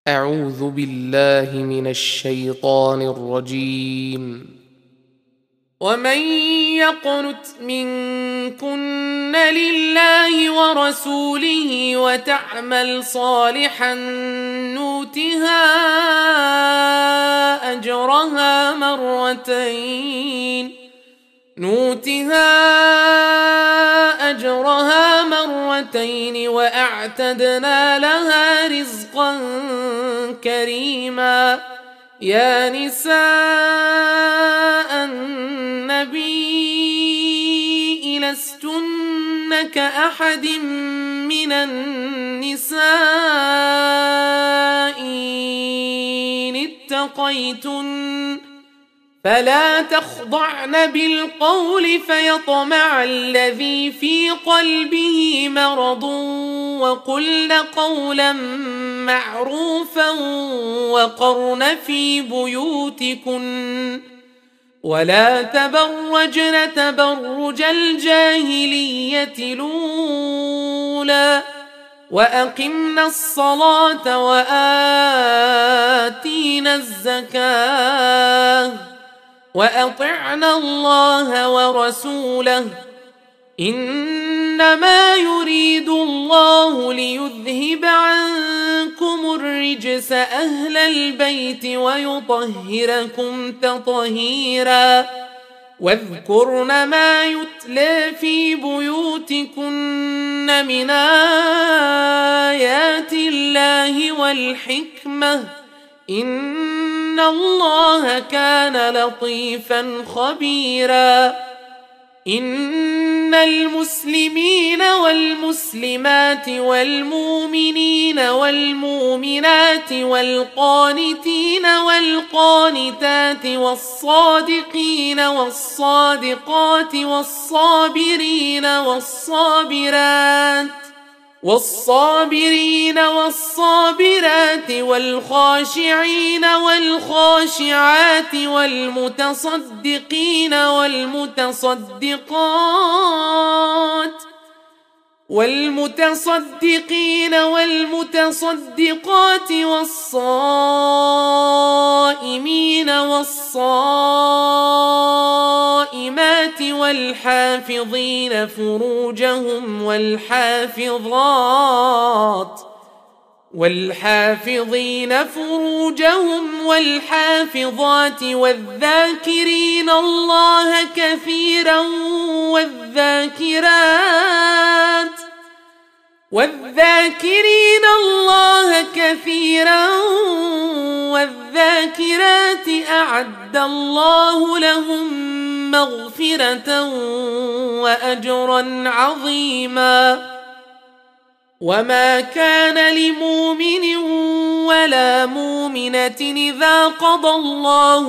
أعوذ بالله من الشيطان الرجيم. ومن يقنت منكن لله ورسوله وتعمل صالحا نؤتها أجرها مرتين وأعتدنا لها رزقا كريما. يا نساء النبي لستن كأحد من النساء إن اتقيتن فلا تخضعن بالقول فيطمع الذي في قلبه مرض وقلن قولا معروفا وقرن في بيوتكن ولا تبرجن تبرج الجاهلية الأولى وأقمنا الصلاة وآتينا الزكاة وأطعنا الله ورسوله إنما يريد الله ليذهب عنكم الرجس أهل البيت ويطهركم تطهيرا. واذكرن ما يتلى في بيوتكن من آيات الله والحكمة إن الله كان لطيفا خبيرا. إن المسلمين والمسلمات والمؤمنين والمؤمنات والقانتين والقانتات والصادقين والصادقات والصابرين والصابرات والخاشعين والخاشعات والمتصدقين والمتصدقات والصائمين والصائمات والحافظين فروجهم والحافظات والذاكرين الله كثيرا والذاكرات أعد الله لهم مغفرة وأجرا عظيما. وما كان لمؤمن ولا مؤمنة إذا قضى الله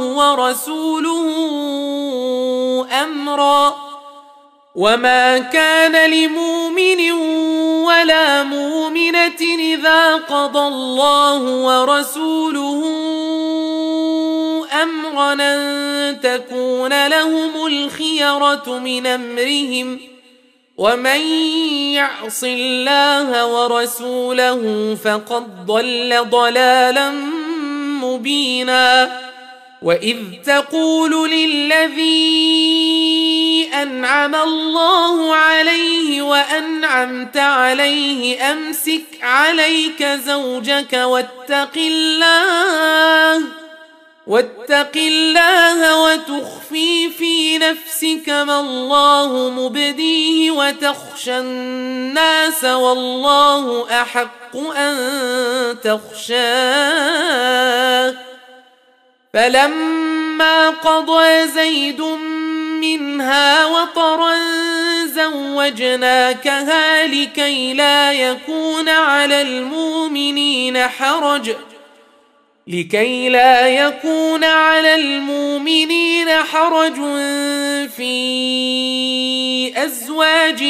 ورسوله أمرا أن تكون لهم الخيرة من أمرهم ومن يعص الله ورسوله فقد ضل ضلالا مبينا. وإذ تقول للذي أنعم الله عليه وأنعمت عليه أمسك عليك زوجك واتق الله وتخفي في نفسك ما الله مبديه وتخشى الناس والله أحق أن تخشاه. فلما قضى زيد منها وطرا زوجناكها لكي لا يكون على المؤمنين حرج في أزواج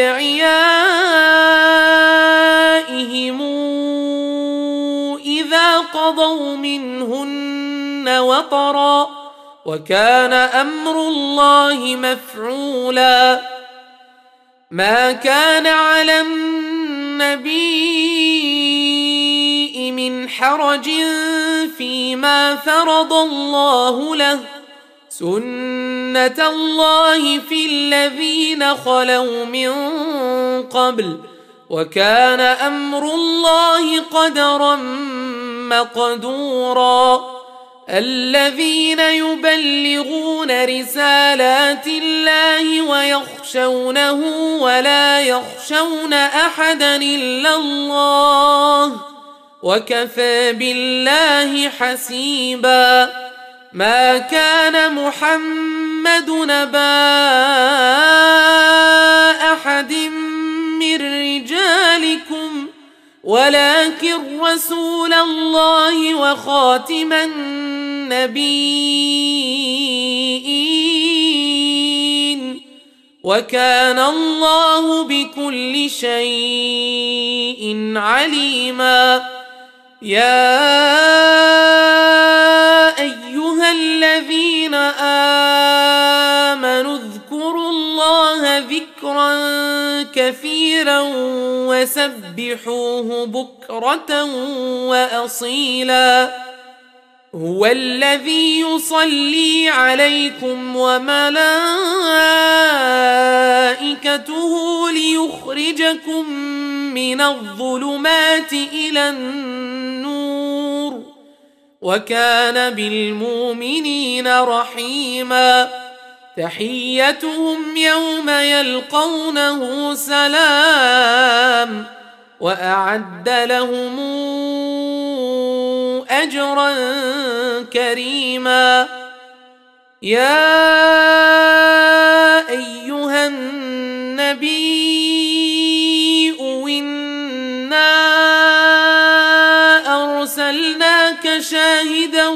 أدعيائهم إذا قضوا منهن وطرا وكان أمر الله مفعولا. ما كان على النبي من حرج فيما فرض الله له سنة الله في الذين خلوا من قبل وكان أمر الله قدرا مقدورا الذين يبلغون رسالات الله ويخشونه ولا يخشون أحدا إلا الله وكفى بالله حسيبا ما كان محمد نبا أحد من رجالكم ولكن رسول الله وخاتم النبيين وكان الله بكل شيء عليما يا أيها الذين آمنوا اذكروا الله ذكرا كثيرا وسبحوه بكرة وأصيلا هو الذي يصلي عليكم وملائكته ليخرجكم من الظلمات إلى النور وكان بالمؤمنين رحيما تحيتهم يوم يلقونه سلام وأعد لهم أجرا كريما يا أيها النبي إنا أرسلناك شاهدا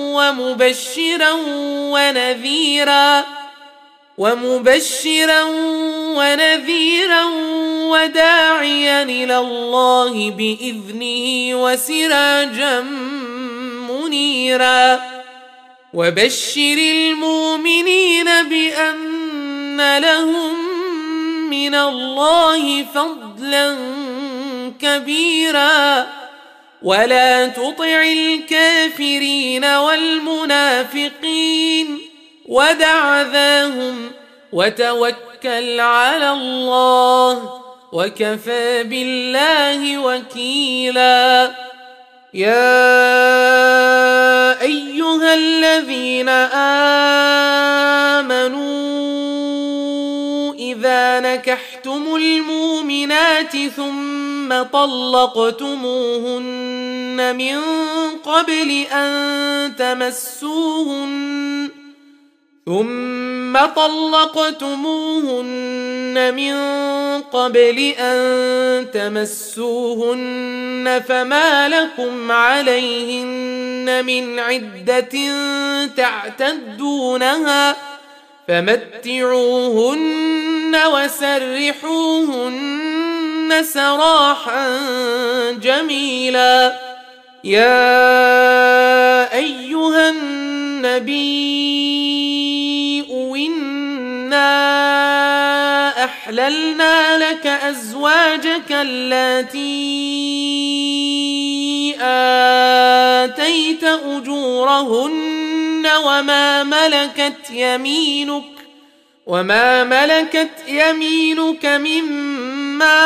ومبشرا ونذيرا وداعيا إلى الله بإذنه وسراجا منيرا وبشر المؤمنين بأن لهم من الله فضلا كبيرا ولا تطع الكافرين والمنافقين ودع ذاهم وتوكل على الله وكفى بالله وكيلا يا أيها الذين آمنوا إذا نكحتم المؤمنات ثم طلقتموهن من قبل أن تمسوهن فما لكم عليهن من عدة تعتدونها فمتعوهن وسرحوهن سراحا جميلا يا أيها النبي إنا أحللنا لك أزواجك اللاتي آتيت أجورهن وما ملكت يمينك مما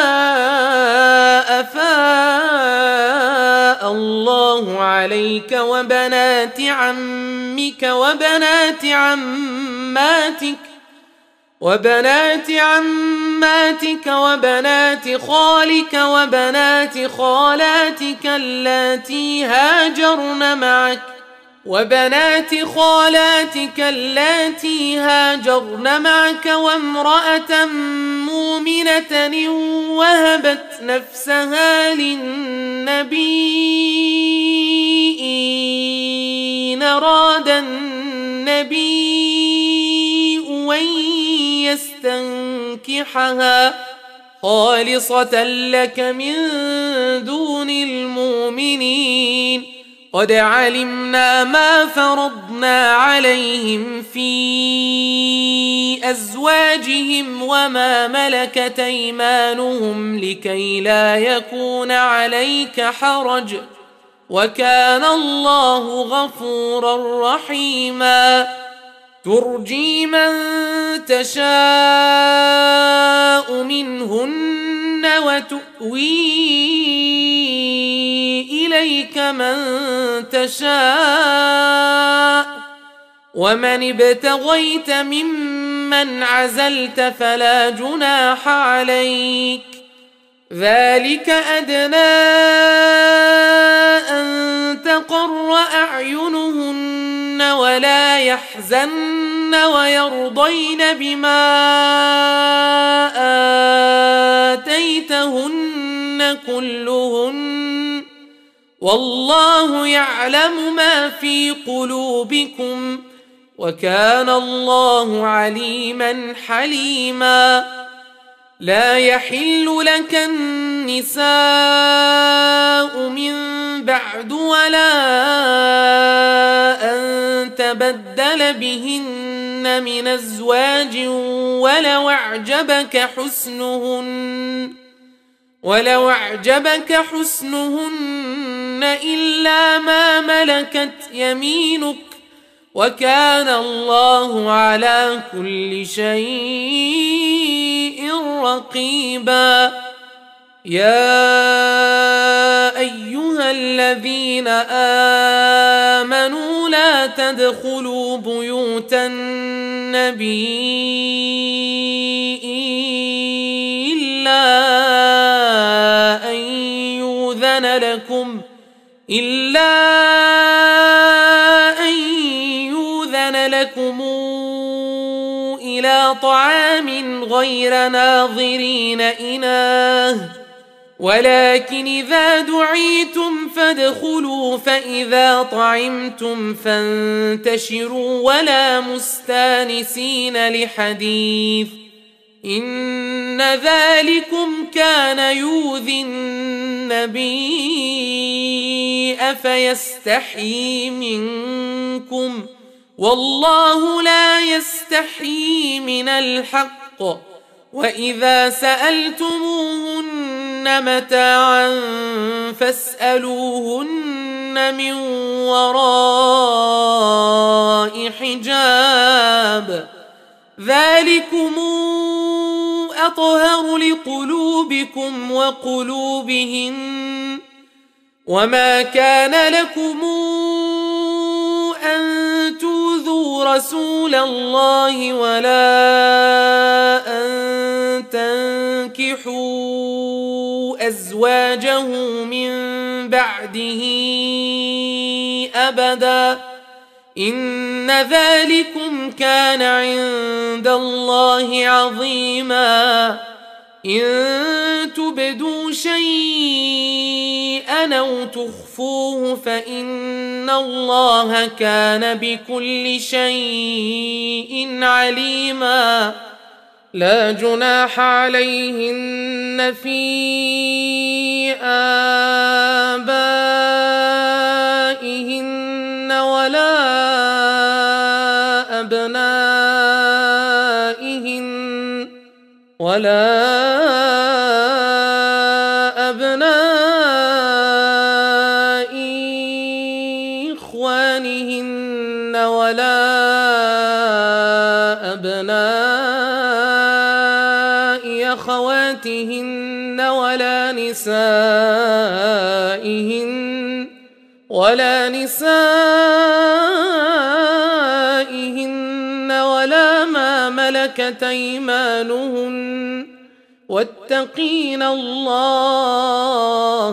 أفاء الله عليك وبنات عمك وبنات عماتك وبنات خالك وبنات خالاتك اللاتي هاجرن معك وامرأة مؤمنة وهبت نفسها للنبي إن أراد النبي أن يستنكحها خالصة لك من دون المؤمنين قد علمنا ما فرضنا عليهم في أزواجهم وما ملكت أيمانهم لكي لا يكون عليك حرج وكان الله غفورا رحيما ترجي من تشاء منهن وتؤوي إليك من تشاء ومن ابتغيت ممن عزلت فلا جناح عليك ذلك أدنى أن تقر أعينهن ولا يحزن ويرضين بما آتيتهن كلهن والله يعلم ما في قلوبكم وكان الله عليما حليما لا يحل لك النساء من بعد ولا أن تبدل بهن من أزواج ولو أعجبك حسنهن إلا ما ملكت يمينك وكان الله على كل شيء رقيبا يا أيها الذين آمنوا لا تدخلوا بيوت النبي إلا أن يؤذن لكم إلى طعام غير ناظرين إناه ولكن إذا دعيتم فادخلوا فإذا طعمتم فانتشروا ولا مستانسين لحديث إن ذلكم كان يؤذي النبي فيستحيي منكم والله لا يستحيي من الحق وإذا سألتموهن متاعا فاسألوهن من وراء حجاب ذلكم أطهر لقلوبكم وقلوبهن وما كان لكم أن تؤذوا رسول الله ولا أن تنكحوا أزواجه من بعده أبدا إن ذلكم كان عند الله عظيما إن تبدوا شيئا أو تخفوه فإن الله كان بكل شيء عليما لا جناح عليهن في آبائهن ولا أبناء إخوانهن ولا أبناء أخواتهن ولا نسائهن ولا ما ملكت أيمانهن واتقين الله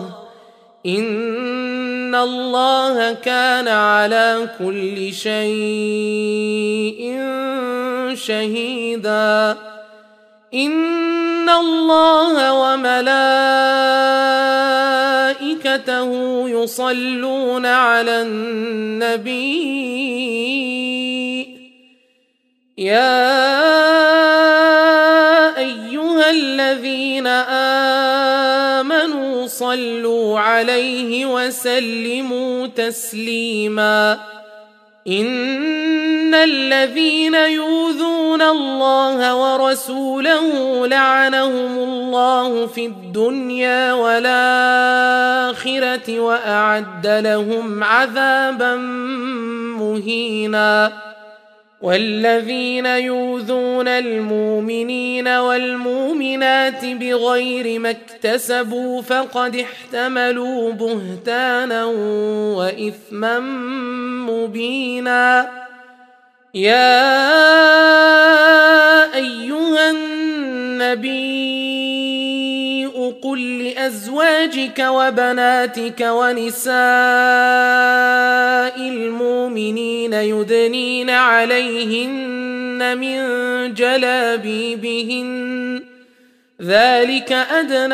إن الله كان على كل شيء شهيدا إن الله وملائكته يصلون على النبي يا أيها الذين آمنوا صلوا عليه وسلموا تسليما إن الذين يؤذون الله ورسوله لعنهم الله في الدنيا والآخرة وأعد لهم عذابا مهينا والذين يؤذون المؤمنين والمؤمنات بغير ما اكتسبوا فقد احتملوا بهتانا وإثما مبينا يا أيها النبي قل لأزواجك وبناتك ونساء المؤمنين يدنين عليهن من جلابيبهن ذلك أدنى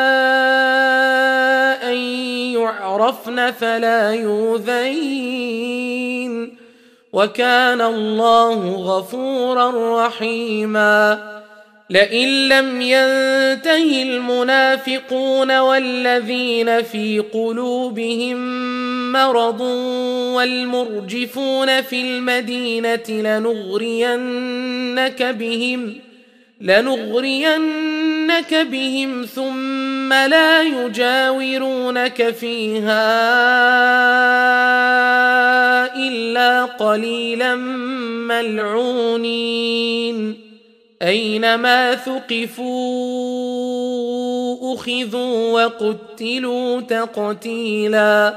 أن يعرفن فلا يؤذين وكان الله غفورا رحيما لئن لم ينته المنافقون والذين في قلوبهم مرض والمرجفون في المدينة لنغرينك بهم ثم لا يجاورونك فيها إلا قليلا ملعونين أينما ثقفوا أخذوا وقتلوا تقتيلا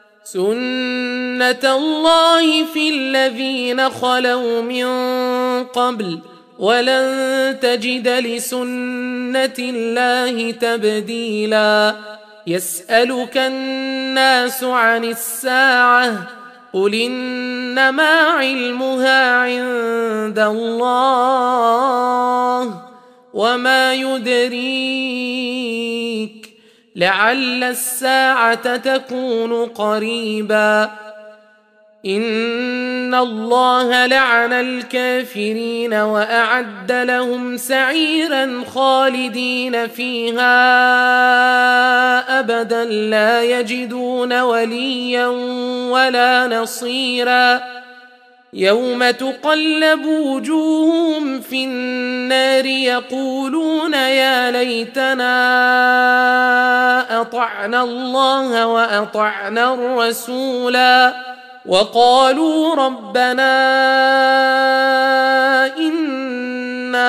سنة الله في الذين خلوا من قبل ولن تجد لسنة الله تبديلا يسألك الناس عن الساعة قل إنما علمها عند الله وما يدريك لعل الساعة تكون قريبا إن الله لعن الكافرين وأعد لهم سعيرا خالدين فيها أبدا لا يجدون وليا ولا نصيرا يوم تقلب وجوههم في النار يقولون يا ليتنا أطعنا الله وأطعنا الرسولا وقالوا ربنا إنا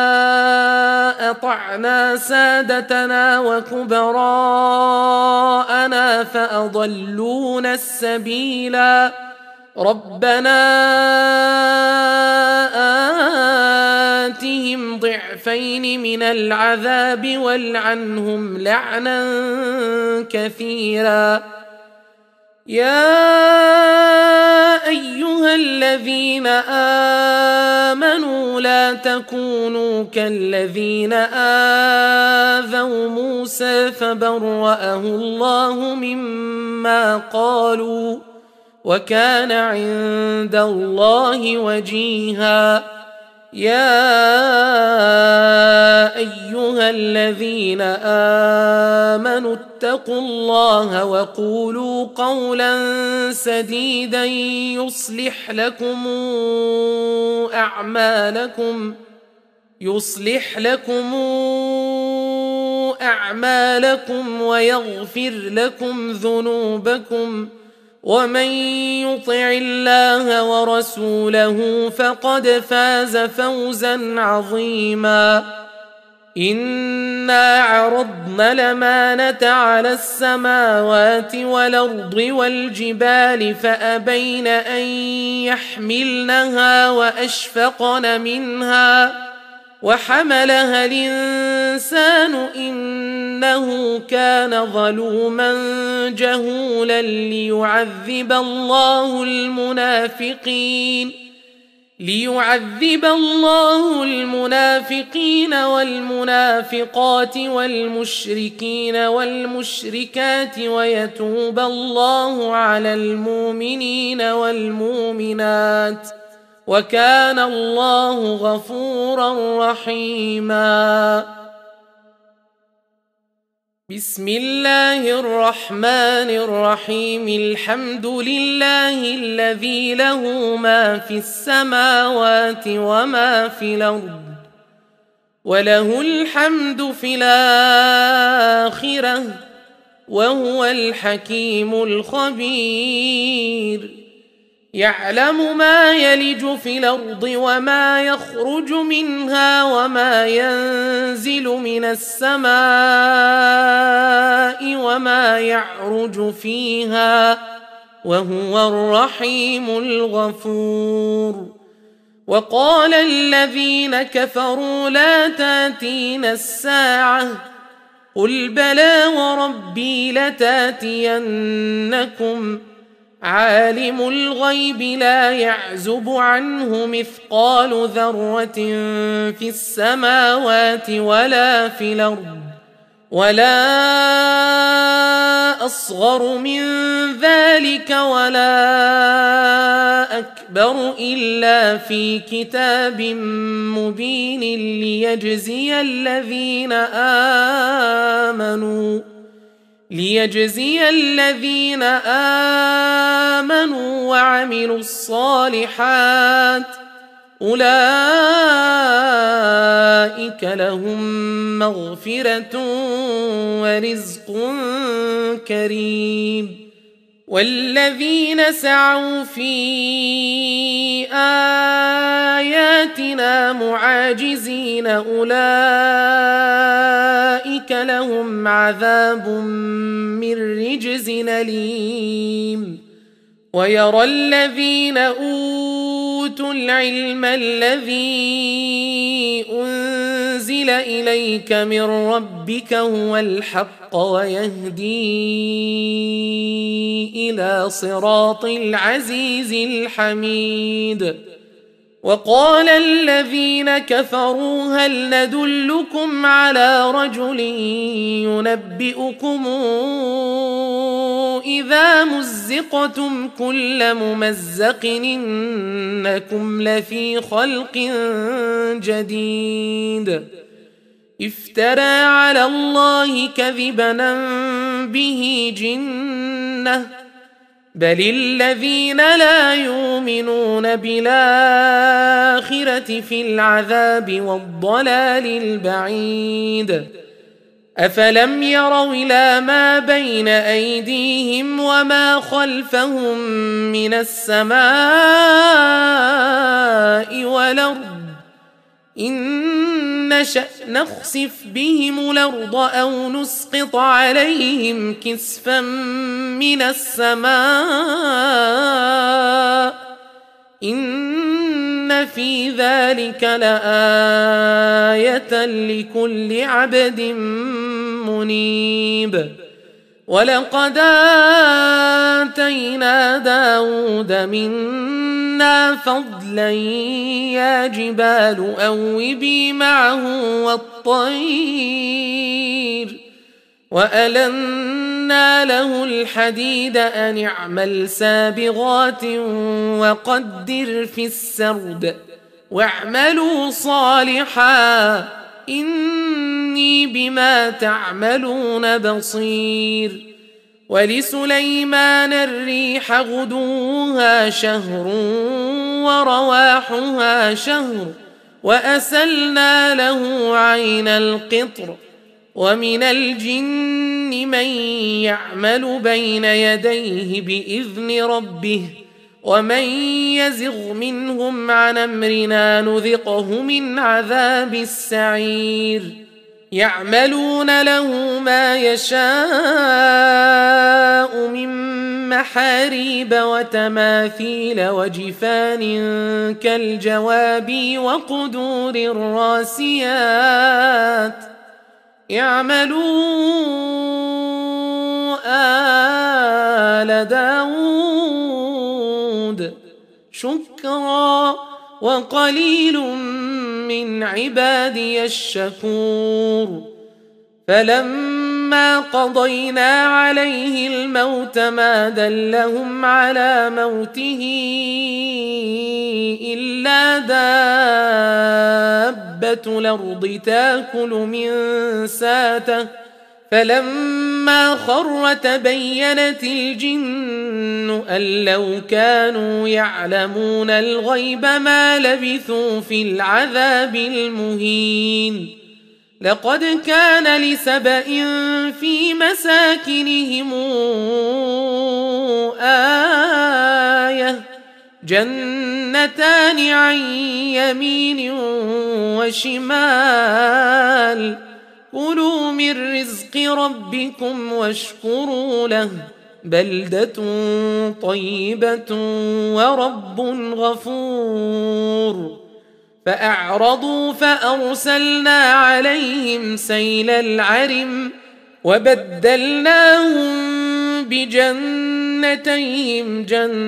أطعنا سادتنا وكبراءنا فأضلونا السبيلا ربنا آتهم ضعفين من العذاب والعنهم لعنا كثيرا يا أيها الذين آمنوا لا تكونوا كالذين آذوا موسى فبرأه الله مما قالوا وكان عند الله وجيها يا أيها الذين آمنوا اتقوا الله وقولوا قولا سديدا يصلح لكم أعمالكم ويغفر لكم ذنوبكم ومن يطع الله ورسوله فقد فاز فوزا عظيما إنا عرضنا الأمانة على السماوات والأرض والجبال فأبين أن يحملنها وأشفقن منها وحملها الإنسان إنه كان ظلوما جهولا ليعذب الله المنافقين والمنافقات والمشركين والمشركات ويتوب الله على المؤمنين والمؤمنات وكان الله غفورا رحيما بسم الله الرحمن الرحيم. الحمد لله الذي له ما في السماوات وما في الأرض وله الحمد في الآخرة وهو الحكيم الخبير. يعلم ما يلج في الأرض وما يخرج منها وما ينزل من السماء وما يعرج فيها وهو الرحيم الغفور. وقال الذين كفروا لا تأتينا الساعة قل بلى وربي لتأتينكم عالم الغيب لا يعزب عنه مثقال ذرة في السماوات ولا في الأرض ولا أصغر من ذلك ولا أكبر إلا في كتاب مبين ليجزي الذين آمنوا وعملوا الصالحات أولئك لهم مغفرة ورزق كريم. والذين سعوا في آياتنا معاجزين أولئك لهم عذاب من رجز أليم. ويرى الذين أوتوا العلم الذي أنزل إليك من ربك هو الحق ويهدي إلى صراط العزيز الحميد. وقال الذين كفروا هل ندلكم على رجل ينبئكم إذا مزقتم كل ممزق إنكم لفي خلق جديد. افترى على الله كذبا به جنة بل الذين لا يؤمنون بالآخرة في العذاب والضلال البعيد. أفلم يروا إلى ما بين أيديهم وما خلفهم من السماء والأرض إن نشأ نخسف بهم الأرض أو نسقط عليهم كسفا من السماء إن في ذلك لآية لكل عبد منيب. ولقد آتينا داود منا فضلا يا جبال أوبي معه والطير وألنا له الحديد أن اعمل سابغات وقدر في السرد واعملوا صالحا إني بما تعملون بصير. ولسليمان الريح غدوها شهر ورواحها شهر وأسلنا له عين القطر. ومن الجن من يعمل بين يديه بإذن ربه ومن يزغ منهم عن أمرنا نذقه من عذاب السعير. يعملون له ما يشاء من محاريب وتماثيل وجفان كالجواب وقدور الراسيات. اعملوا آل داود شكرا وقليل من عبادي الشكور. فلما قضينا عليه الموت ما دلهم على موته إلا دابة الأرض تأكل من ساته فلما خر تبينت الجن أن لو كانوا يعلمون الغيب ما لبثوا في العذاب المهين. لقد كان لسبإ في مساكنهم آية جنتان عن يمين وشمال كلوا من رزق ربكم واشكروا له بلدة طيبة ورب غفور. فأعرضوا فأرسلنا عليهم سيل العرم وبدلناهم بجنتين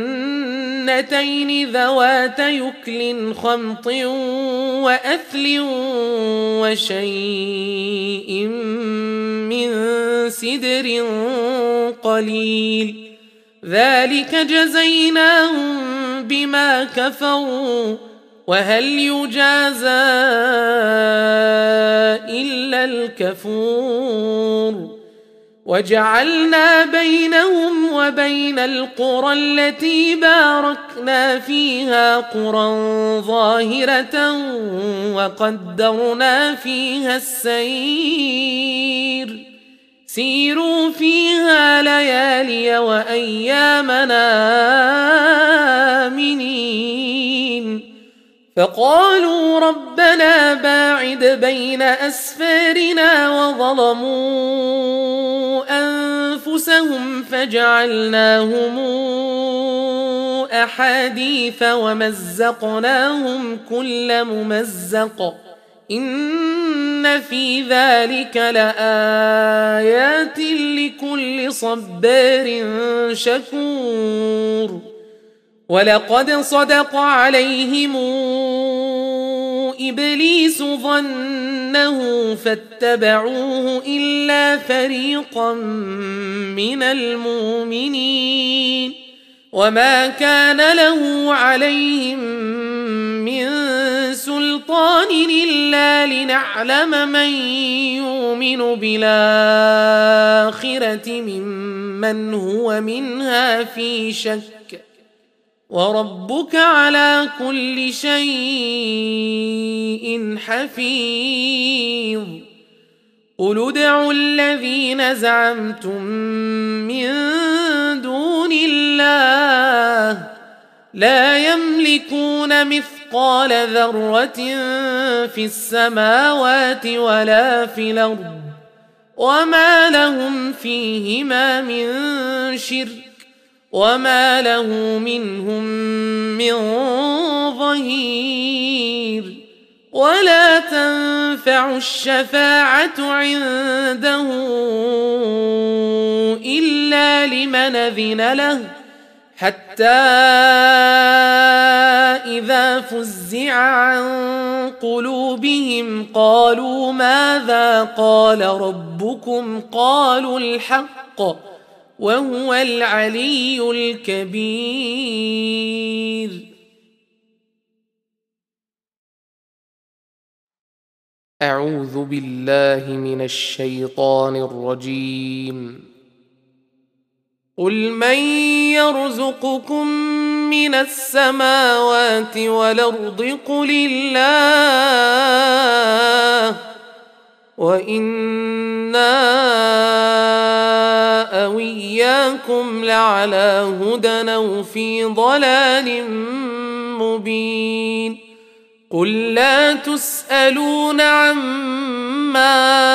ذوات يكل خمط وأثل وشيء من سدر قليل ذلك جزيناهم بما كفروا وهل يجازى إلا الكفور. وجعلنا بينهم وبين القرى التي باركنا فيها قرى ظاهرة وقدرنا فيها السير سيروا فيها ليالي وأيامنا آمنين. فقالوا ربنا باعد بين أسفارنا وظلموا أنفسهم فجعلناهم أحاديث ومزقناهم كل ممزق إن في ذلك لآيات لكل صبار شكور. ولقد صدق عليهم إبليس ظنه فاتبعوه إلا فريقا من المؤمنين وما كان له عليهم من سلطان إلا لنعلم من يؤمن بالآخرة ممن هو منها في شك وربك على كل شيء حفيظ. قل ادعوا الذين زعمتم من دون الله لا يملكون مثقال ذرة في السماوات ولا في الأرض وما لهم فيهما من شرك وما له منهم من ظهير. ولا تنفع الشفاعة عنده إلا لمن أذن له حتى إذا فزع عن قلوبهم قالوا ماذا قال ربكم قالوا الحق وهو العلي الكبير. أعوذ بالله من الشيطان الرجيم. قل من يرزقكم من السماوات والأرض قل الله وإنا أو إياكم لعلى هدى أو في ضلال مبين. قل لا تسألون عما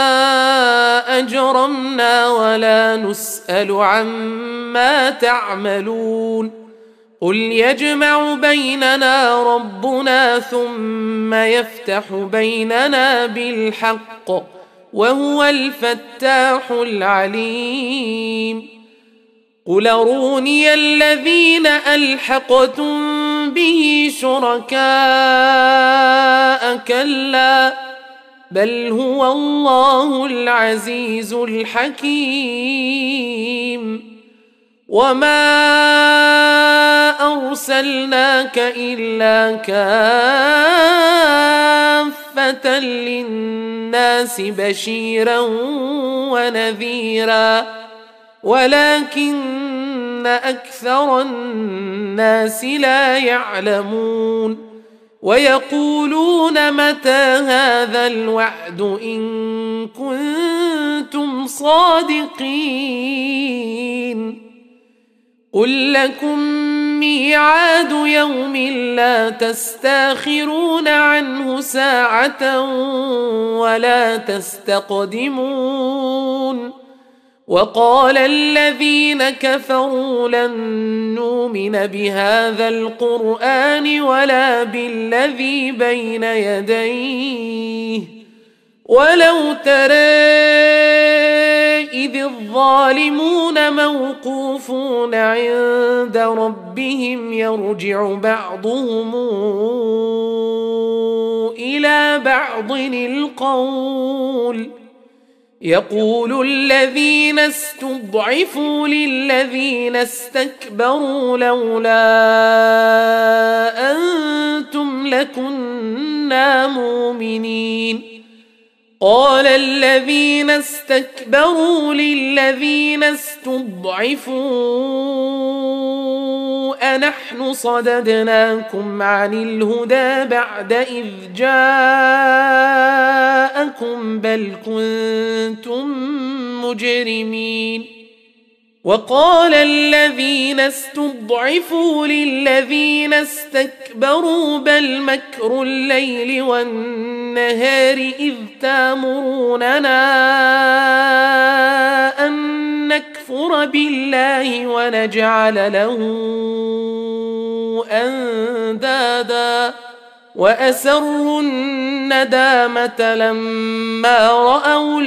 أجرمنا ولا نسأل عما تعملون. قل يجمع بيننا ربنا ثم يفتح بيننا بالحق وهو الفتاح العليم. قل أروني الذين ألحقتم به شركاء كلا بل هو الله العزيز الحكيم. وما أرسلناك إلا كافة كافة للناس بشيرا ونذيرا ولكن أكثر الناس لا يعلمون ويقولون متى هذا الوعد إن كنتم صادقين قل لكم ميعاد يوم لا تستاخرون عنه ساعة ولا تستقدمون وقال الذين كفروا لن نؤمن بهذا القرآن ولا بالذي بين يديه ولو ترى إذ الظالمون موقوفون عند ربهم يرجع بعضهم إلى بعض القول يقول الذين استضعفوا للذين استكبروا لولا أنتم لكنا مؤمنين قال الذين استكبروا للذين استضعفوا أنحن صددناكم عن الهدى بعد إذ جاءكم بل كنتم مجرمين وقال الذين استضعفوا للذين استكبروا بل مكر الليل والنهار إذ تامروننا أن نكفر بالله ونجعل له أندادا وأسروا الندامة لما رأوا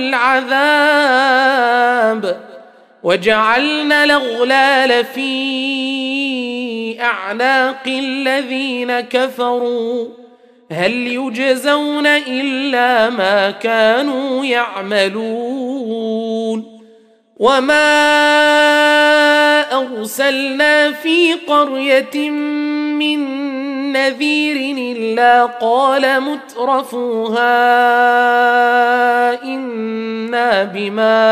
العذاب وجعلنا الأغلال في أعناق الذين كفروا هل يجزون إلا ما كانوا يعملون وما أرسلنا في قرية من نذير إلا قال مترفوها إنا بما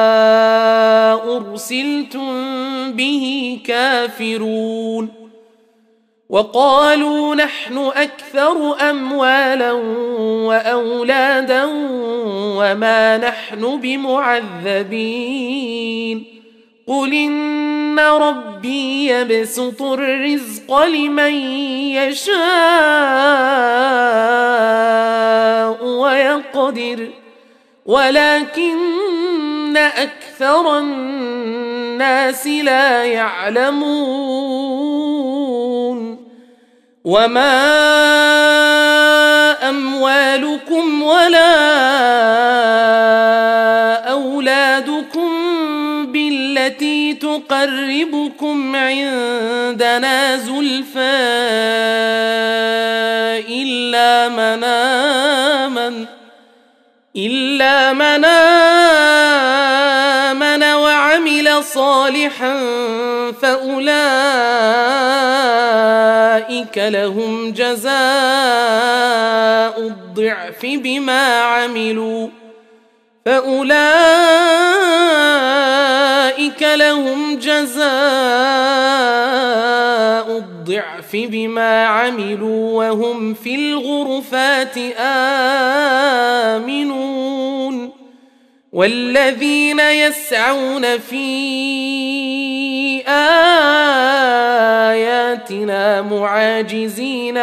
أرسلتم به كافرون وقالوا نحن أكثر أموالا وأولادا وما نحن بمعذبين قل إن ربي يبسط الرزق لمن يشاء ويقدر ولكن أكثر الناس لا يعلمون وما أموالكم ولا أولادكم بالتي تقربكم عندنا زلفى إلا من آمن وعمل صالحا فأولئك لهم جزاء الضعف بما عملوا وهم في الغرفات آمنون والذين يسعون في آياتنا معاجزين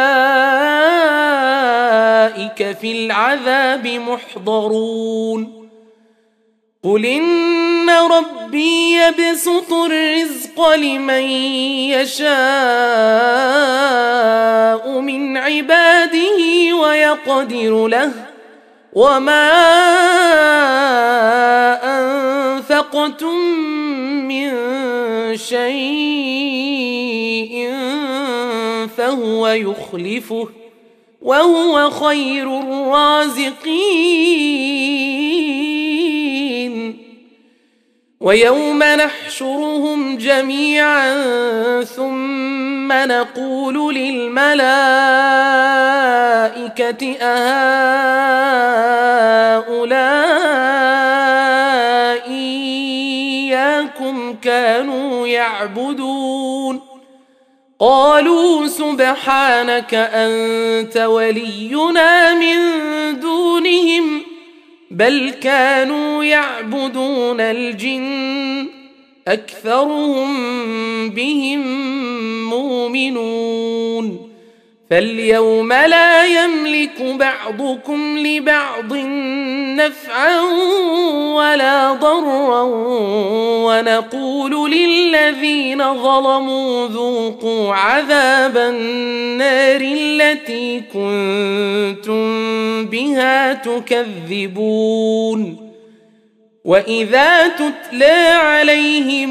أولئك في العذاب محضرون قل إن ربي يبسط الرزق لمن يشاء من عباده ويقدر له وما أنفقتم من شيء فهو يخلفه وهو خير الرازقين ويوم نحشرهم جميعا ثم نقول للملائكة أهؤلاء إياكم كانوا يعبدون قالوا سبحانك أنت ولينا من دونهم بل كانوا يعبدون الجن أكثرهم بهم مؤمنون فاليوم لا يملك بعضكم لبعض نفعا ولا ضرا ونقول للذين ظلموا ذوقوا عذاب النار التي كنتم بها تكذبون وإذا تتلى عليهم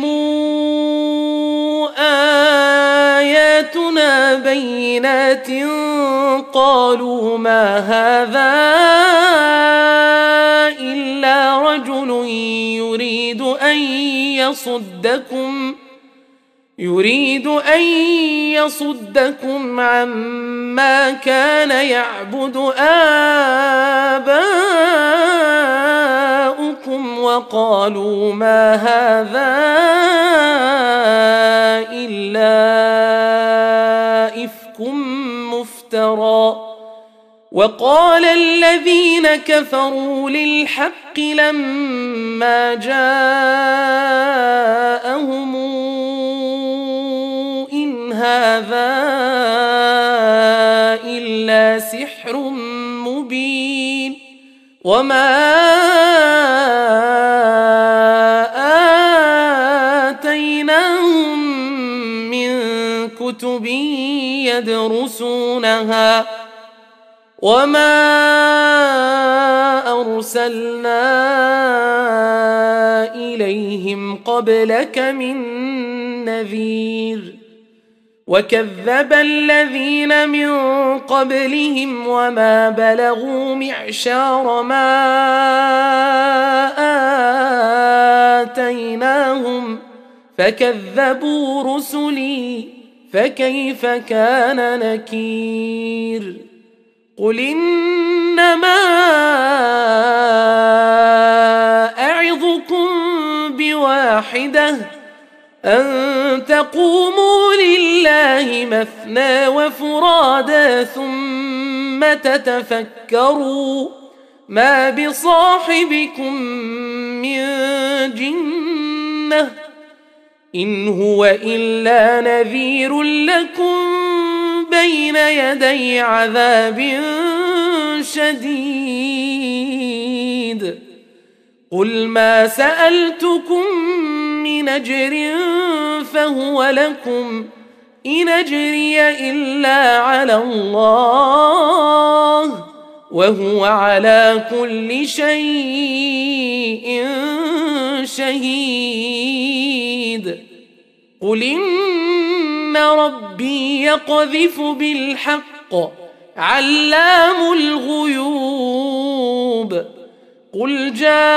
آياتنا بينات قالوا ما هذا إلا رجل يريد أن يصدكم عما كان يعبد آباؤكم وقالوا ما هذا إلا إفك مفترى وقال الذين كفروا للحق لما جاءهم إن هذا إلا سحر مبين وما آتيناهم من كتب يدرسونها وما أرسلنا إليهم قبلك من نذير وكذب الذين من قبلهم وما بلغوا معشار ما آتيناهم فكذبوا رسلي فكيف كان نكير قل إنما أعظكم بواحدة أن تقوموا لله مثنى وفرادا ثم تتفكروا ما بصاحبكم من جنة إن هو إلا نذير لكم بين يدي عذاب شديد قل ما سألتكم من أجر فهو لكم إن أجري إلا على الله وهو على كل شيء شهيد قل إن ربي يقذف بالحق علام الغيوب قل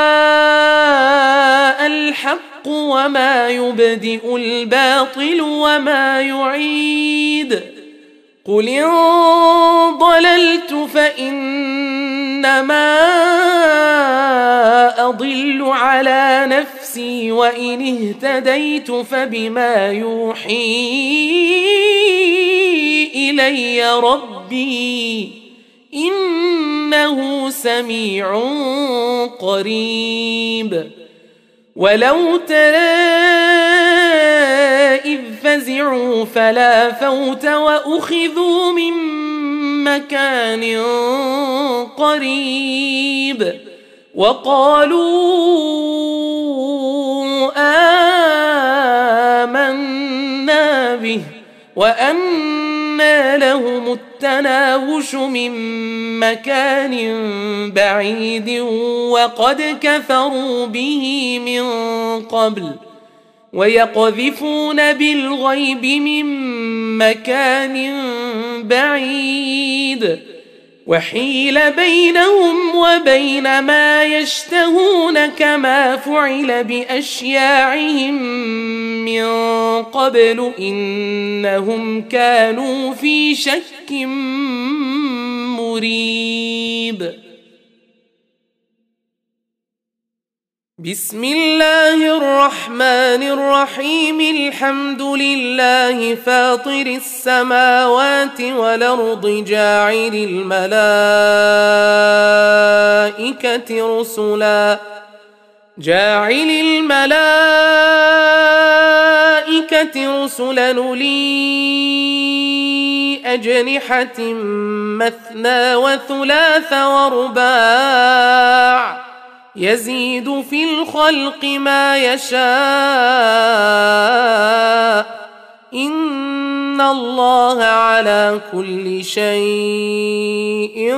جاء الحق وما يبدئ الباطل وما يعيد قل إن ضللت فإنما أضل على نفسي وإن اهتديت فبما يوحي إلي ربي إنه سميع قريب ولو ترى إذ فزعوا فلا فوت وأخذوا من مكان قريب وقالوا آمنا به وأنى لهم التناوش من مكان بعيد وقد كفروا به من قبل ويقذفون بالغيب من مكان بعيد وحيل بينهم وبين ما يشتهون كما فعل بأشياعهم من قبل إنهم كانوا في شك مريب. بسم الله الرحمن الرحيم. الحمد لله فاطر السماوات والأرض جاعل الملائكة رسلا أولي أجنحة مثنى وثلاث ورباع يزيد في الخلق ما يشاء إن الله على كل شيء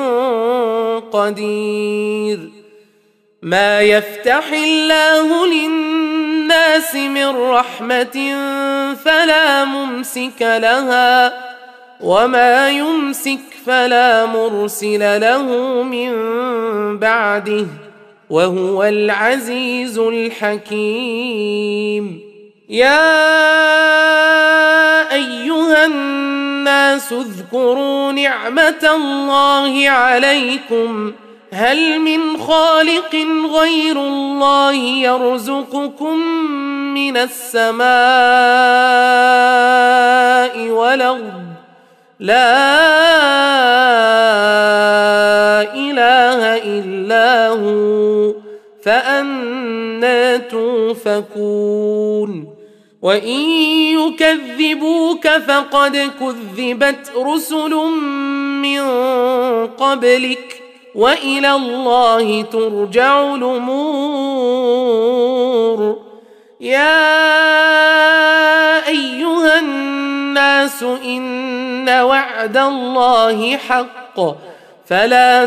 قدير. ما يفتح الله للناس من رحمة فلا ممسك لها وما يمسك فلا مرسل له من بعده وهو العزيز الحكيم. يا أيها الناس اذكروا نعمة الله عليكم هل من خالق غير الله يرزقكم من السماء والأرض لا إله إلا هو فأنى توفكون. وإن يكذبوك فقد كذبت رسل من قبلك وإلى الله ترجع الأمور. يا أيها الناس إن وعد الله حق فلا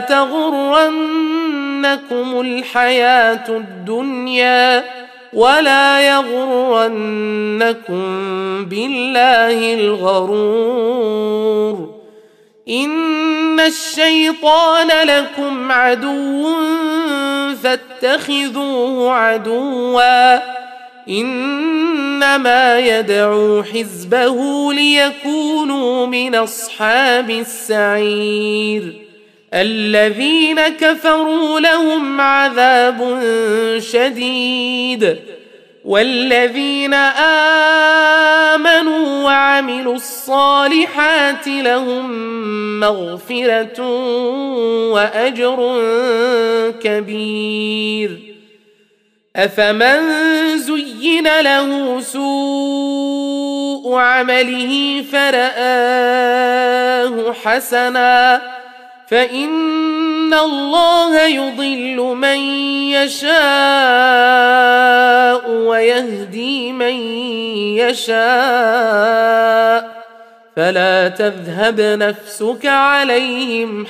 تغرنكم الحياة الدنيا ولا يغرنكم بالله الغرور. إن الشيطان لكم عدو فاتخذوه عدوا إنما يدعو حزبه ليكونوا من أصحاب السعير. الذين كفروا لهم عذاب شديد والذين آمنوا وعملوا الصالحات لهم مغفرة وأجر كبير. أفمن زين له سوء عمله فرآه حسنا فإن الله يضل من يشاء ويهدي من يشاء فلا تذهب نفسك عليهم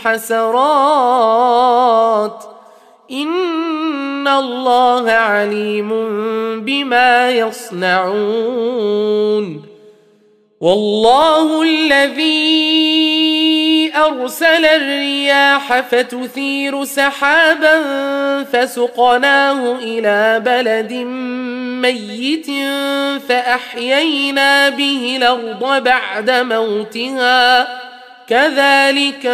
حسرات إن الله عليم بما يصنعون. والله الذي أرسل الرياح فتثير سحابا فسقناه إلى بلد ميت فأحيينا به الأرض بعد موتها كذلك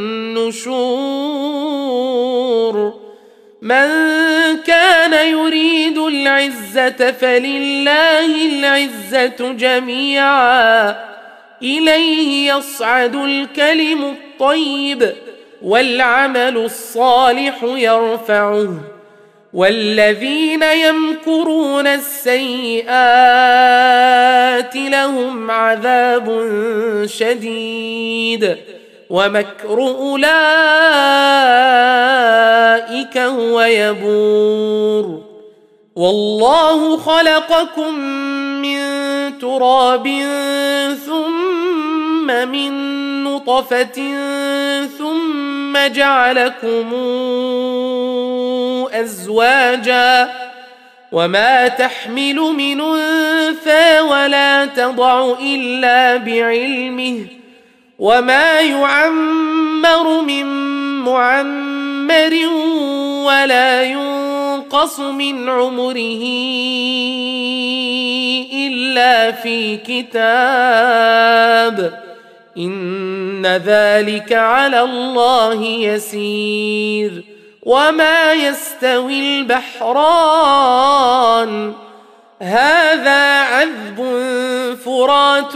النشور. من كان يريد العزة فلله العزة جميعا إليه يصعد الكلم الطيب والعمل الصالح يرفعه والذين يمكرون السيئات لهم عذاب شديد ومكر أولئك هو يبور. والله خلقكم من تراب ثم من نطفة ثم جعلكم أزواجا وما تحمل من أنثى ولا تضع إلا بعلمه وما يعمر من معمر ولا ينقص من عمره إلا في كتاب إن ذلك على الله يسير وما يستوي البحران هذا عذب فرات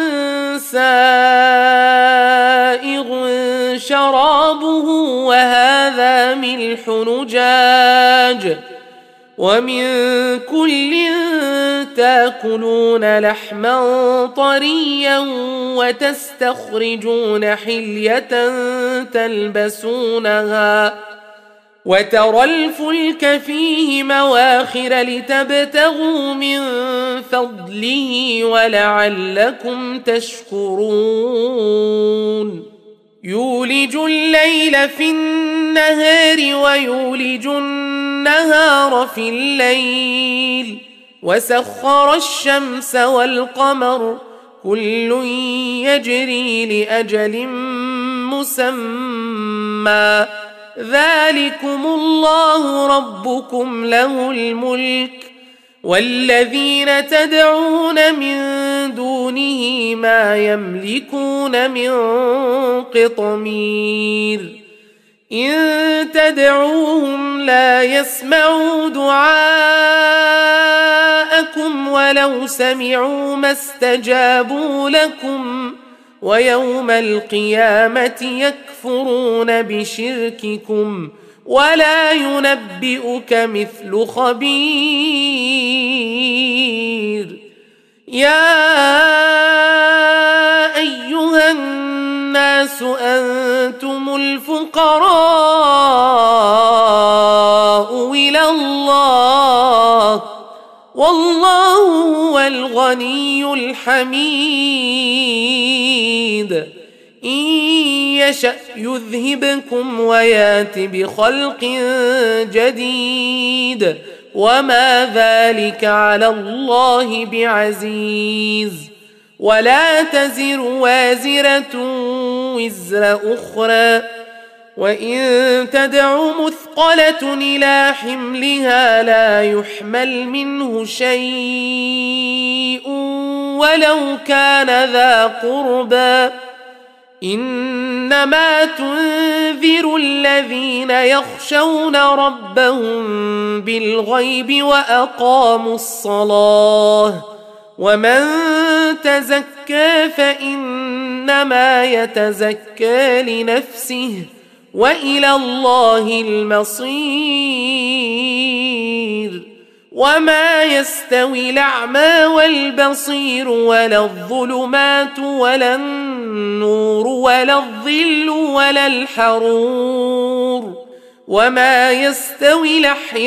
سائغ شرابه وهذا ملح نجاج ومن كل تاكلون لحما طريا وتستخرجون حلية تلبسونها وترى الفلك فيه مواخر لتبتغوا من فضله ولعلكم تشكرون يولج الليل في النهار ويولج النهار في الليل وسخر الشمس والقمر كل يجري لأجل مسمى ذلكم الله ربكم له الملك والذين تدعون من دونه ما يملكون من قطمير إن تدعوهم لا يسمعوا دعاءكم ولو سمعوا ما استجابوا لكم ويوم القيامة يكفرون بشرككم ولا ينبئك مثل خبير يا أيها الناس أنتم الفقراء إلى الله والله هو الغني الحميد إن يشأ يذهبكم ويات بخلق جديد وما ذلك على الله بعزيز ولا تزر وازرة وزر أخرى وإن تدع مثقلة إلى حملها لا يحمل منه شيء ولو كان ذا قربى إنما تنذر الذين يخشون ربهم بالغيب وأقاموا الصلاة ومن تزكى فإنما يتزكى لنفسه وإلى الله المصير وما يستوي الأعمى والبصير ولا الظلمات ولا النور ولا الظل ولا الحرور وما يستوي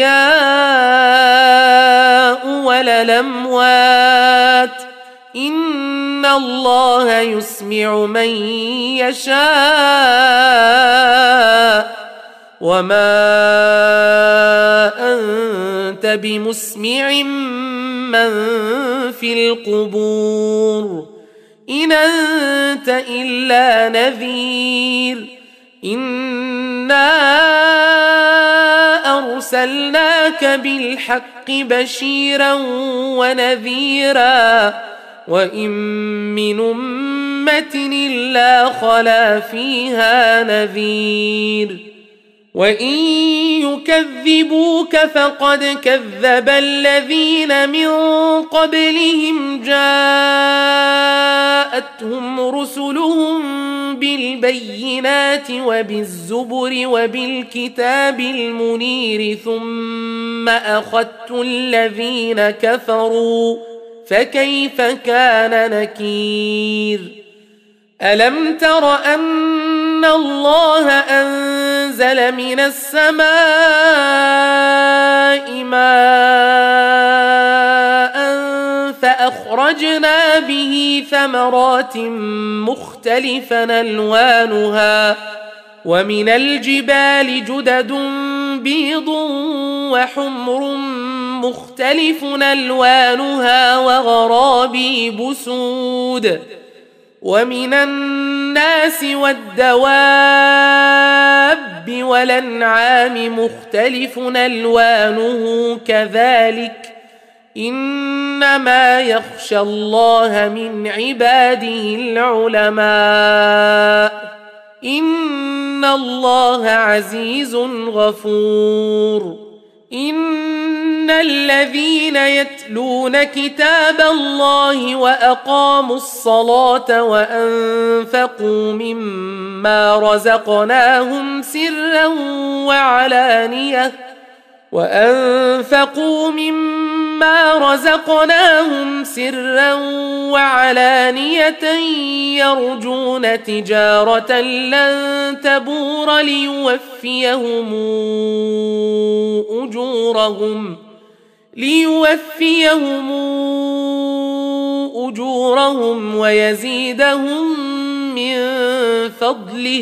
الأحياء ولا الأموات إن الله يسمع من يشاء وما أنت بمسمع من في القبور إن أنت إلا نذير إنا أرسلناك بالحق بشيرا ونذيرا وإن من أمة إلا خلا فيها نذير وإن يكذبوك فقد كذب الذين من قبلهم جاءتهم رسلهم بالبينات وبالزبر وبالكتاب المنير ثم أخذت الذين كفروا فكيف كان نكير ألم تر أن الله أنزل من السماء ماء فأخرجنا به ثمرات مختلفا ألوانها ومن الجبال جدد بيض وحمر مختلف ألوانها وغرابيب سود ومن الناس الناس والدواب والأنعام مختلف ألوانه كذلك إنما يخشى الله من عباده العلماء إن الله عزيز غفور إن الذين يتلون كتاب الله وأقاموا الصلاة وأنفقوا مما رزقناهم سرا وعلانية يرجون تجارة لن تبور ليوفيهم أجورهم ويزيدهم من فضله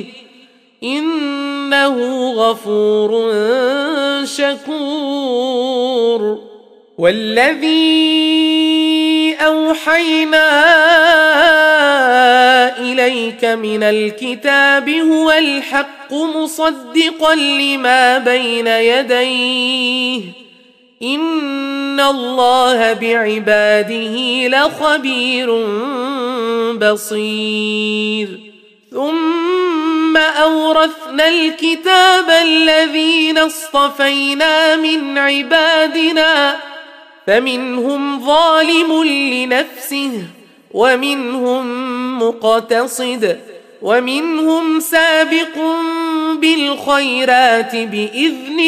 إنه غفور شكور والذي أوحينا إليك من الكتاب هو الحق مصدقا لما بين يديه إن الله بعباده لخبير بصير ثم أورثنا الكتاب الذين اصطفينا من عبادنا فمنهم ظالم لنفسه ومنهم مقتصد ومنهم سابق بالخيرات بإذن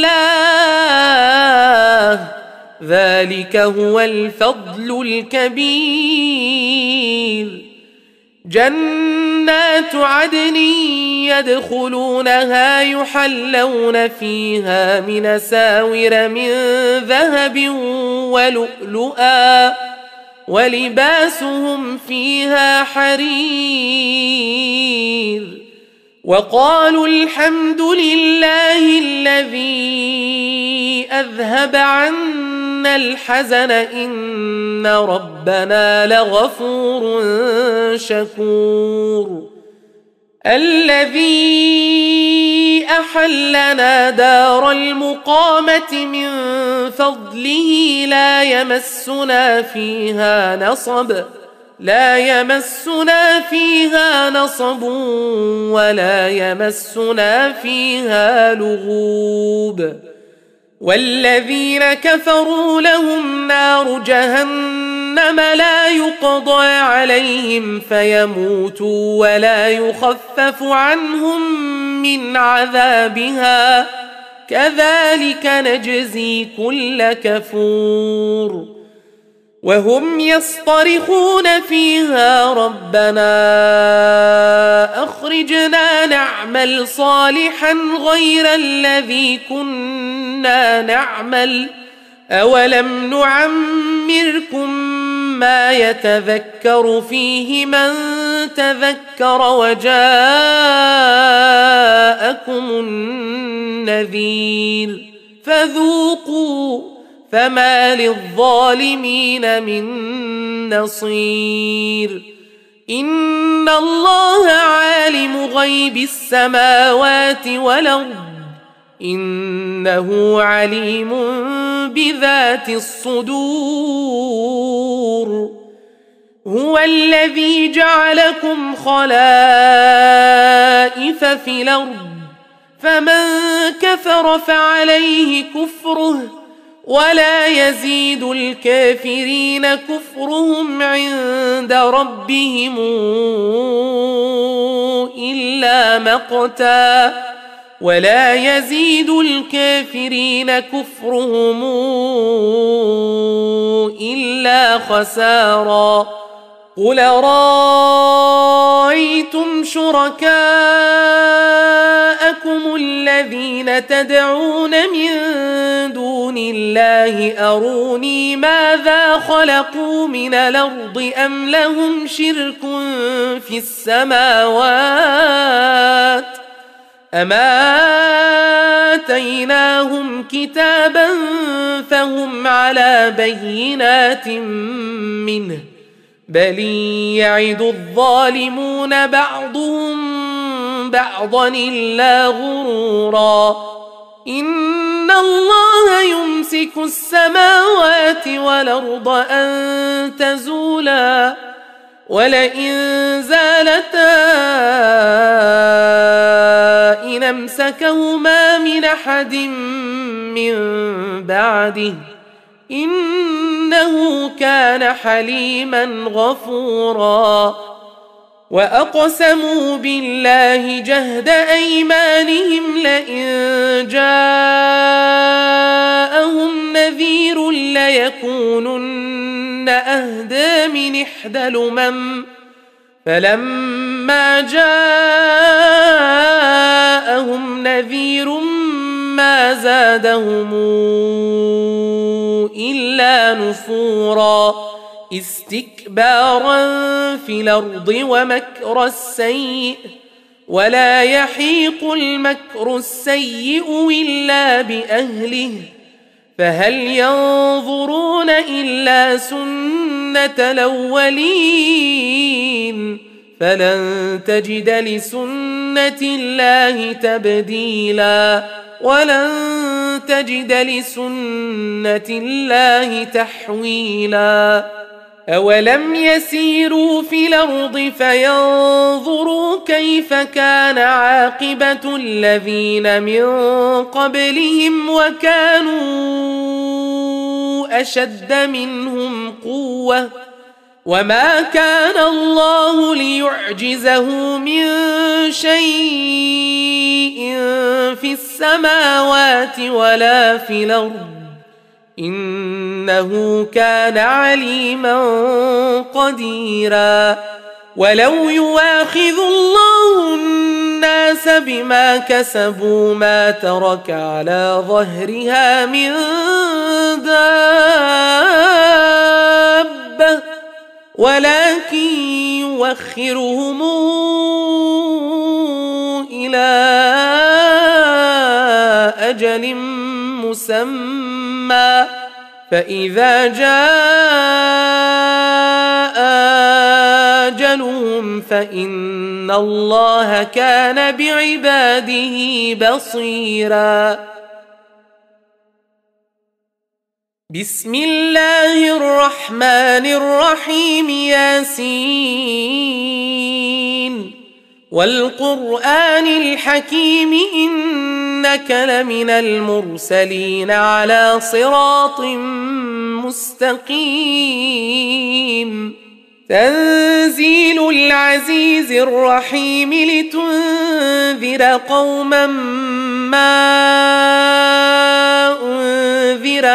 الله ذلك هو الفضل الكبير جنات عدن يدخلونها يحلون فيها من أساور من ذهب ولؤلؤا ولباسهم فيها حرير وقالوا الحمد لله الذي أذهب عنا الحزن إن ربنا لغفور شكور الذي أحلنا دار المقامة من فضله لا يمسنا فيها نصب ولا يمسنا فيها لغوب والذين كفروا لهم نار جهنم لا يقضى عليهم فيموتوا ولا يخفف عنهم من عذابها كذلك نجزي كل كفور وهم يصطرخون فيها ربنا أخرجنا نعمل صالحا غير الذي كنا نعمل أولم نعمركم ما يتذكر فيه من تذكر وجاءكم النذير فذوقوا فما للظالمين من نصير إن الله عالم غيب السماوات والأرض إنه عليم بذات الصدور هو الذي جعلكم خلائف في الأرض فمن كفر فعليه كفره ولا يزيد الكافرين كفرهم عند ربهم إلا مقتا ولا يزيد الكافرين كفرهم إلا خسارا قل رأيتم شركاءكم الذين تدعون من دون الله أروني ماذا خلقوا من الأرض أم لهم شرك في السماوات أما آتيناهم كتابا فهم على بينات منه بل يعد الظالمون بعضهم بعضا إلا غرورا إن الله يمسك السماوات والأرض أن تزولا ولئن زالتا إن أمسكهما من أحد من بعده إنه كان حليما غفورا وأقسموا بالله جهد أيمانهم لئن جاءهم نذير ليكونن أهدى من إحدى الأمم فلما جاءهم نذير ما زادهم إلا نفورا استكبارا في الأرض ومكر السيء ولا يحيق المكر السيء إلا بأهله فهل ينظرون إلا سنة الأولين فلن تجد لسنة الله تبديلا ولن تجد لسنة الله تحويلا أولم يسيروا في الأرض فينظروا كيف كان عاقبة الذين من قبلهم وكانوا أشد منهم قوة وما كان الله ليعجزه من شيء في السماوات ولا في الأرض إنه كان عليما قديرا ولو يواخذ الله الناس بما كسبوا ما ترك على ظهرها من دابة ولكن يوخرهم إلى أجل مسمى فإذا جاء أجلهم فإن الله كان بعباده بصيرا بسم الله الرحمن الرحيم ياسين والقرآن الحكيم إنك لمن المرسلين على صراط مستقيم تنزيل العزيز الرحيم لتنذر قوما ما أنذر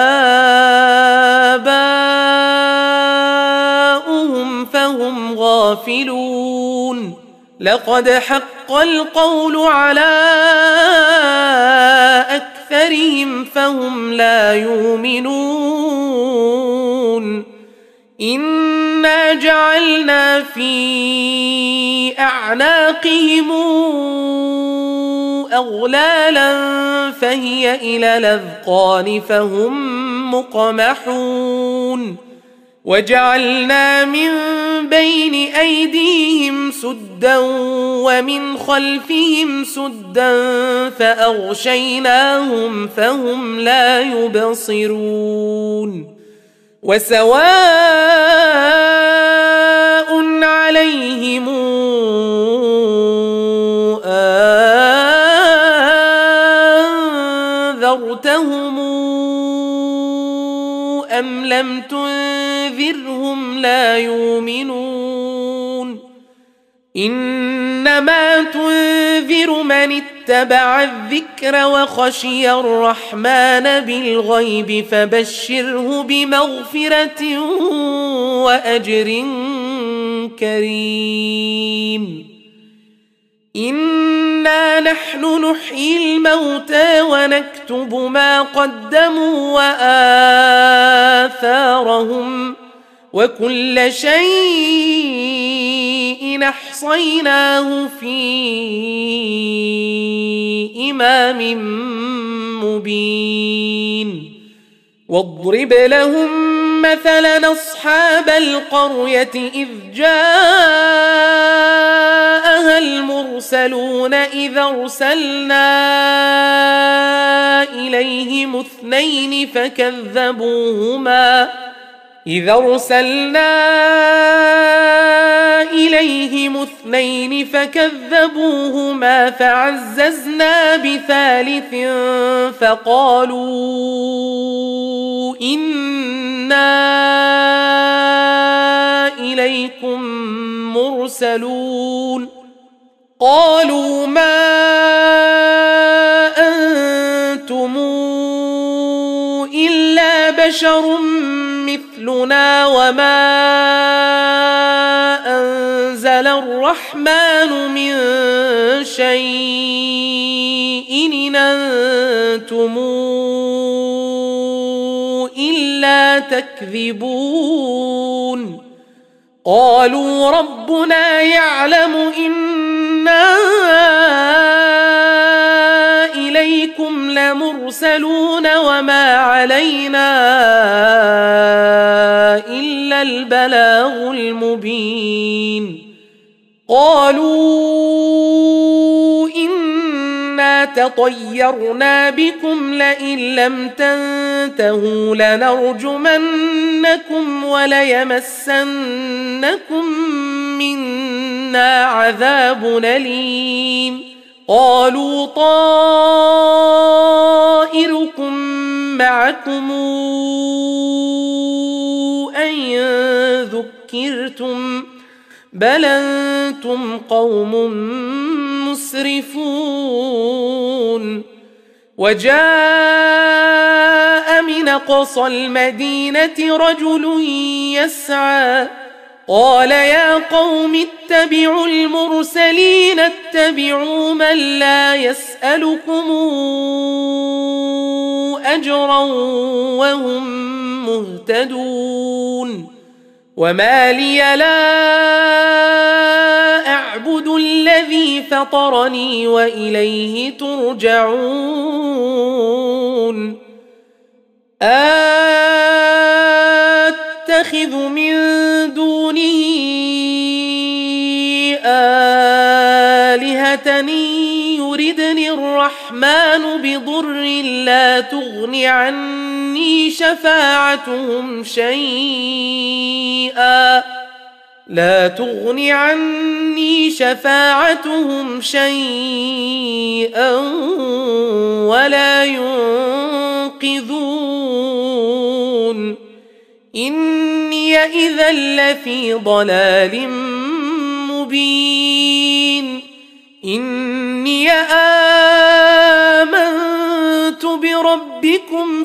آباؤهم فهم غافلون لقد حق القول على أكثرهم فهم لا يؤمنون إنا جعلنا في أعناقهم أغلالا فهي إلى الأذقان فهم مقمحون وجعلنا من بين أيديهم سدا ومن خلفهم سدا فأغشيناهم فهم لا يبصرون وسواء عليهم أنذرتهم أم لم تنذرهم لا يؤمنون إنما تنذر من اتبع الذكر وخشي الرحمن بالغيب فبشره بمغفرة وأجر كريم إنا نحن نحيي الموتى ونكتب ما قدموا وآثارهم وكل شيء أحصيناه في إمام مبين واضرب لهم مثلا أصحاب القرية إذ جاءها المرسلون إذ أرسلنا إليهم اثنين فكذبوهما فعززنا بثالث فقالوا إنا إليكم مرسلون قالوا ما أنتم إلا بشر مثلنا وما أنزل الرحمن من شيء إن أنتم إلا تكذبون قالوا ربنا يعلم إنا إليكم لمرسلون وما علينا إلا البلاغ المبين قالوا إنا تطيرنا بكم لئن لم تنتهوا لنرجمنكم وليمسنكم منا عذاب أليم قالوا طائركم معكم أئن ذكرتم بل أنتم قوم مسرفون وجاء من أقصى المدينة رجل يسعى قال يا قوم اتبعوا المرسلين اتبعوا من لا يسألكم أجرا وهم مهتدون وما لي لا أعبد الذي فطرني وإليه ترجعون أتخذ من دونه آلهة يردني الرحمن بضر لا تغن عني شفاعتهم شيئا ولا ينقذون إني إذا لفي ضلال مبين إني آمنت بربكم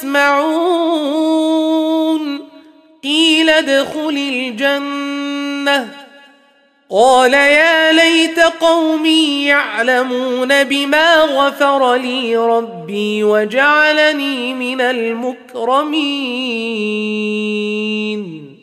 فاسمعون قيل ادخل الجنة قال يا ليت قومي يعلمون بما غفر لي ربي وجعلني من المكرمين